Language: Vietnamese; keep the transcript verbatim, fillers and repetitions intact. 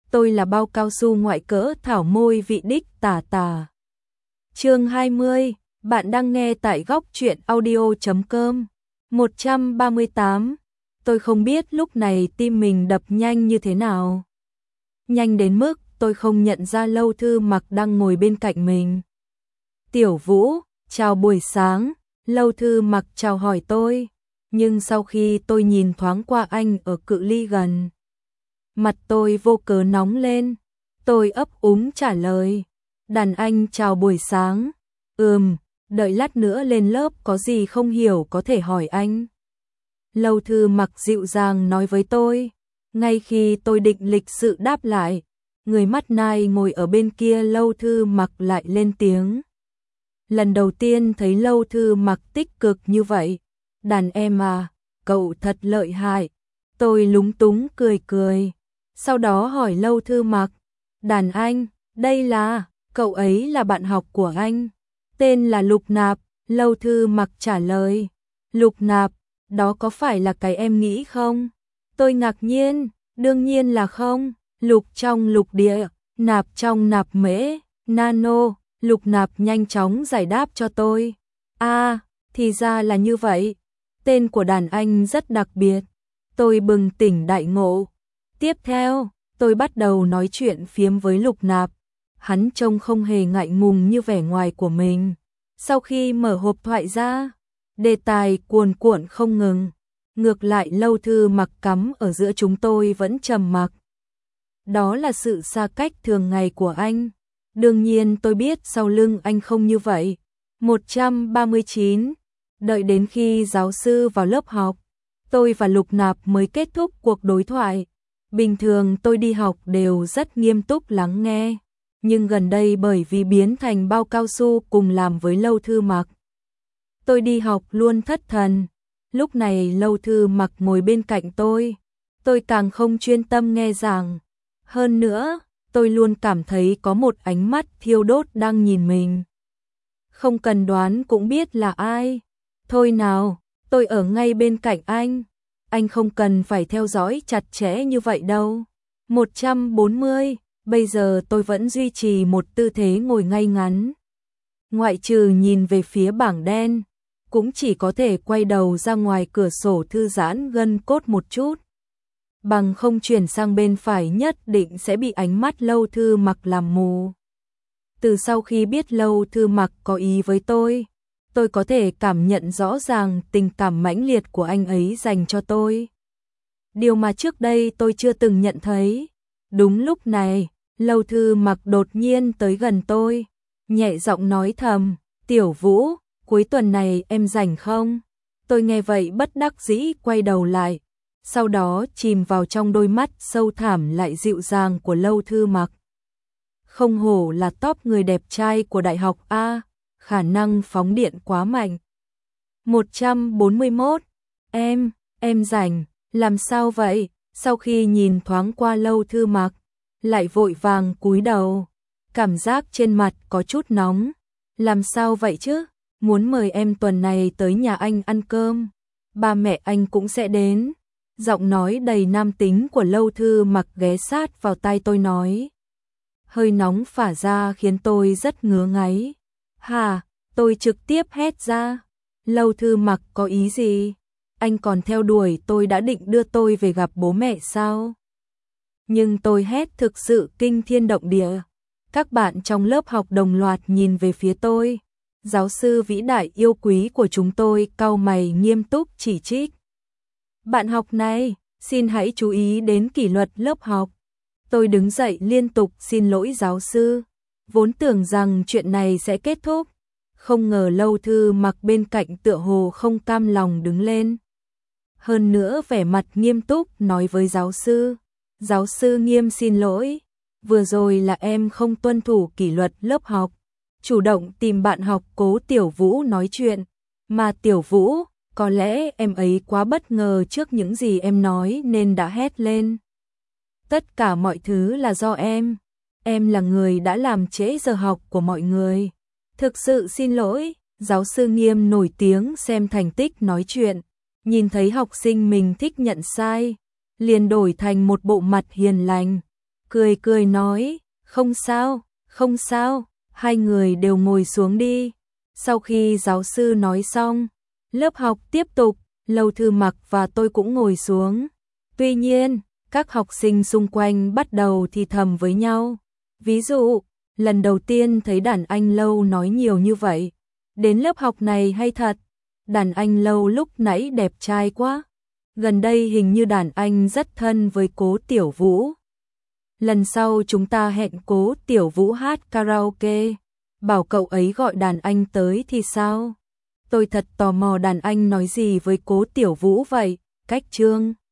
tôi là bao cao su ngoại cỡ thảo môi vị đích tả tả. Chương hai mươi, bạn đang nghe tại góc truyện audio chấm com. một trăm ba mươi tám. Tôi không biết lúc này tim mình đập nhanh như thế nào. Nhanh đến mức tôi không nhận ra Lâu Thư Mặc đang ngồi bên cạnh mình. Tiểu Vũ, chào buổi sáng. Lâu Thư Mặc chào hỏi tôi, nhưng sau khi tôi nhìn thoáng qua anh ở cự ly gần, mặt tôi vô cớ nóng lên. Tôi ấp úng trả lời, đàn anh chào buổi sáng. Ừm, đợi lát nữa lên lớp có gì không hiểu có thể hỏi anh. Lâu Thư Mặc dịu dàng nói với tôi. Ngay khi tôi định lịch sự đáp lại, người mắt nai ngồi ở bên kia Lâu Thư Mặc lại lên tiếng. Lần đầu tiên thấy Lâu Thư Mặc tích cực như vậy. Đàn em à, cậu thật lợi hại. Tôi lúng túng cười cười. Sau đó hỏi Lâu Thư Mặc, đàn anh, đây là, cậu ấy là bạn học của anh. Tên là Lục Nạp. Lâu Thư Mặc trả lời. Lục Nạp, đó có phải là cái em nghĩ không? Tôi ngạc nhiên, đương nhiên là không. Lục trong lục địa, nạp trong nạp mễ, nano. Lục Nạp nhanh chóng giải đáp cho tôi. À, thì ra là như vậy. Tên của đàn anh rất đặc biệt. Tôi bừng tỉnh đại ngộ. Tiếp theo, tôi bắt đầu nói chuyện phiếm với Lục Nạp. Hắn trông không hề ngại ngùng như vẻ ngoài của mình. Sau khi mở hộp thoại ra, đề tài cuồn cuộn không ngừng. Ngược lại Lâu Thư Mặc cắm ở giữa chúng tôi vẫn trầm mặc. Đó là sự xa cách thường ngày của anh. Đương nhiên tôi biết sau lưng anh không như vậy. một trăm ba mươi chín. Đợi đến khi giáo sư vào lớp học, tôi và Lục Nạp mới kết thúc cuộc đối thoại. Bình thường tôi đi học đều rất nghiêm túc lắng nghe. Nhưng gần đây bởi vì biến thành bao cao su cùng làm với Lâu Thư Mặc, tôi đi học luôn thất thần. Lúc này Lâu Thư Mặc ngồi bên cạnh tôi. Tôi càng không chuyên tâm nghe giảng. Hơn nữa, tôi luôn cảm thấy có một ánh mắt thiêu đốt đang nhìn mình. Không cần đoán cũng biết là ai. Thôi nào, tôi ở ngay bên cạnh anh. Anh không cần phải theo dõi chặt chẽ như vậy đâu. một trăm bốn mươi, bây giờ tôi vẫn duy trì một tư thế ngồi ngay ngắn. Ngoại trừ nhìn về phía bảng đen, cũng chỉ có thể quay đầu ra ngoài cửa sổ thư giãn gân cốt một chút. Bằng không chuyển sang bên phải nhất định sẽ bị ánh mắt Lâu Thư Mặc làm mù. Từ sau khi biết Lâu Thư Mặc có ý với tôi, tôi có thể cảm nhận rõ ràng tình cảm mãnh liệt của anh ấy dành cho tôi. Điều mà trước đây tôi chưa từng nhận thấy. Đúng lúc này, Lâu Thư Mặc đột nhiên tới gần tôi, nhẹ giọng nói thầm, Tiểu Vũ, cuối tuần này em rảnh không? Tôi nghe vậy bất đắc dĩ quay đầu lại. Sau đó chìm vào trong đôi mắt sâu thẳm lại dịu dàng của Lâu Thư Mặc. Không hổ là top người đẹp trai của đại học A, khả năng phóng điện quá mạnh. một trăm bốn mươi mốt. Em, em rảnh, làm sao vậy? Sau khi nhìn thoáng qua Lâu Thư Mặc, lại vội vàng cúi đầu. Cảm giác trên mặt có chút nóng. Làm sao vậy chứ? Muốn mời em tuần này tới nhà anh ăn cơm. Ba mẹ anh cũng sẽ đến. Giọng nói đầy nam tính của Lâu Thư Mặc ghé sát vào tai tôi nói. Hơi nóng phả ra khiến tôi rất ngứa ngáy. Hà, tôi trực tiếp hét ra. Lâu Thư Mặc có ý gì? Anh còn theo đuổi tôi đã định đưa tôi về gặp bố mẹ sao? Nhưng tôi hét thực sự kinh thiên động địa. Các bạn trong lớp học đồng loạt nhìn về phía tôi. Giáo sư vĩ đại yêu quý của chúng tôi cau mày nghiêm túc chỉ trích. Bạn học này, xin hãy chú ý đến kỷ luật lớp học. Tôi đứng dậy liên tục xin lỗi giáo sư. Vốn tưởng rằng chuyện này sẽ kết thúc. Không ngờ Lâu Thư Mặc bên cạnh tựa hồ không cam lòng đứng lên. Hơn nữa vẻ mặt nghiêm túc nói với giáo sư. Giáo sư nghiêm xin lỗi. Vừa rồi là em không tuân thủ kỷ luật lớp học. Chủ động tìm bạn học Cố Tiểu Vũ nói chuyện. Mà Tiểu Vũ, có lẽ em ấy quá bất ngờ trước những gì em nói nên đã hét lên. Tất cả mọi thứ là do em. Em là người đã làm trễ giờ học của mọi người. Thực sự xin lỗi. Giáo sư nghiêm nổi tiếng xem thành tích nói chuyện. Nhìn thấy học sinh mình thích nhận sai, liền đổi thành một bộ mặt hiền lành. cười cười nói, không sao, không sao, hai người đều ngồi xuống đi. Sau khi giáo sư nói xong, lớp học tiếp tục, Lâu Thư Mặc và tôi cũng ngồi xuống. Tuy nhiên, các học sinh xung quanh bắt đầu thì thầm với nhau. Ví dụ, lần đầu tiên thấy đàn anh Lâu nói nhiều như vậy. Đến lớp học này hay thật, đàn anh Lâu lúc nãy đẹp trai quá. Gần đây hình như đàn anh rất thân với Cố Tiểu Vũ. Lần sau chúng ta hẹn Cố Tiểu Vũ hát karaoke, bảo cậu ấy gọi đàn anh tới thì sao? Tôi thật tò mò đàn anh nói gì với Cố Tiểu Vũ vậy, cách Trương